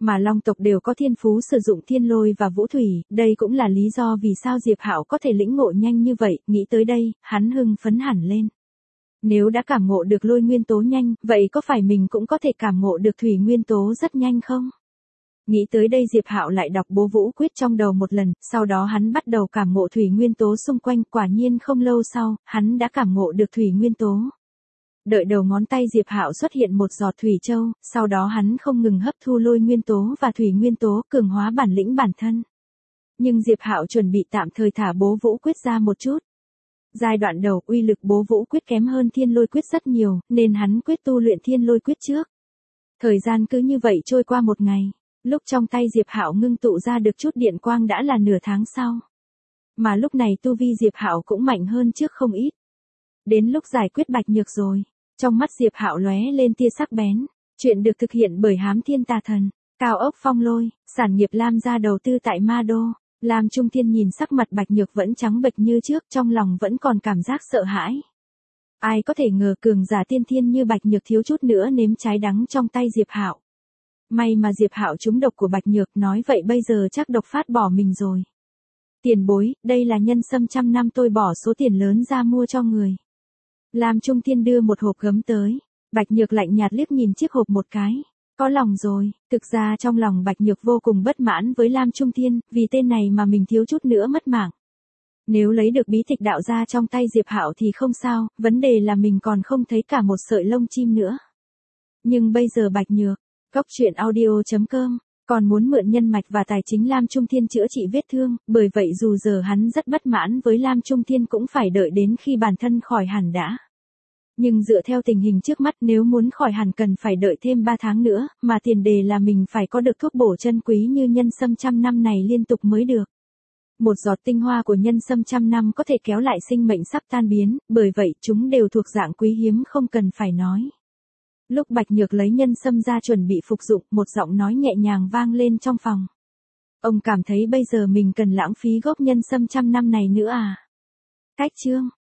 Mà Long tộc đều có thiên phú sử dụng thiên lôi và vũ thủy, đây cũng là lý do vì sao Diệp Hạo có thể lĩnh ngộ nhanh như vậy, nghĩ tới đây, hắn hưng phấn hẳn lên. Nếu đã cảm ngộ được lôi nguyên tố nhanh, vậy có phải mình cũng có thể cảm ngộ được thủy nguyên tố rất nhanh không? Nghĩ tới đây Diệp Hạo lại đọc bố vũ quyết trong đầu một lần, sau đó hắn bắt đầu cảm ngộ thủy nguyên tố xung quanh, quả nhiên không lâu sau, hắn đã cảm ngộ được thủy nguyên tố. Đợi đầu ngón tay Diệp Hạo xuất hiện một giọt thủy châu, sau đó hắn không ngừng hấp thu lôi nguyên tố và thủy nguyên tố, cường hóa bản lĩnh bản thân. Nhưng Diệp Hạo chuẩn bị tạm thời thả bố vũ quyết ra một chút. Giai đoạn đầu uy lực bố vũ quyết kém hơn thiên lôi quyết rất nhiều, nên hắn quyết tu luyện thiên lôi quyết trước. Thời gian cứ như vậy trôi qua một ngày, lúc trong tay Diệp Hạo ngưng tụ ra được chút điện quang đã là nửa tháng sau. Mà lúc này tu vi Diệp Hạo cũng mạnh hơn trước không ít. Đến lúc giải quyết Bạch Nhược rồi, trong mắt Diệp Hạo lóe lên tia sắc bén. Chuyện được thực hiện bởi Hám Thiên Tà Thần, Cao Ốc Phong Lôi, sản nghiệp Lam gia đầu tư tại Ma Đô. Lam Trung Thiên nhìn sắc mặt Bạch Nhược vẫn trắng bệch như trước, trong lòng vẫn còn cảm giác sợ hãi. Ai có thể ngờ cường giả tiên thiên như Bạch Nhược thiếu chút nữa nếm trái đắng trong tay Diệp Hạo. May mà Diệp Hạo trúng độc của Bạch Nhược, nói vậy bây giờ chắc độc phát bỏ mình rồi. Tiền bối, đây là nhân sâm trăm năm tôi bỏ số tiền lớn ra mua cho người. Lam Trung Thiên đưa một hộp gấm tới. Bạch Nhược lạnh nhạt liếc nhìn chiếc hộp một cái. Có lòng rồi, thực ra trong lòng Bạch Nhược vô cùng bất mãn với Lam Trung Thiên, vì tên này mà mình thiếu chút nữa mất mạng. Nếu lấy được bí tịch đạo ra trong tay Diệp Hạo thì không sao, vấn đề là mình còn không thấy cả một sợi lông chim nữa. Nhưng bây giờ Bạch Nhược, Goctruyện.audio.com, còn muốn mượn nhân mạch và tài chính Lam Trung Thiên chữa trị vết thương, bởi vậy dù giờ hắn rất bất mãn với Lam Trung Thiên cũng phải đợi đến khi bản thân khỏi hẳn đã. Nhưng dựa theo tình hình trước mắt nếu muốn khỏi hẳn cần phải đợi thêm 3 tháng nữa, mà tiền đề là mình phải có được thuốc bổ chân quý như nhân sâm trăm năm này liên tục mới được. Một giọt tinh hoa của nhân sâm trăm năm có thể kéo lại sinh mệnh sắp tan biến, bởi vậy chúng đều thuộc dạng quý hiếm không cần phải nói. Lúc Bạch Nhược lấy nhân sâm ra chuẩn bị phục dụng, một giọng nói nhẹ nhàng vang lên trong phòng. Ông cảm thấy bây giờ mình cần lãng phí gốc nhân sâm trăm năm này nữa à? Cách chương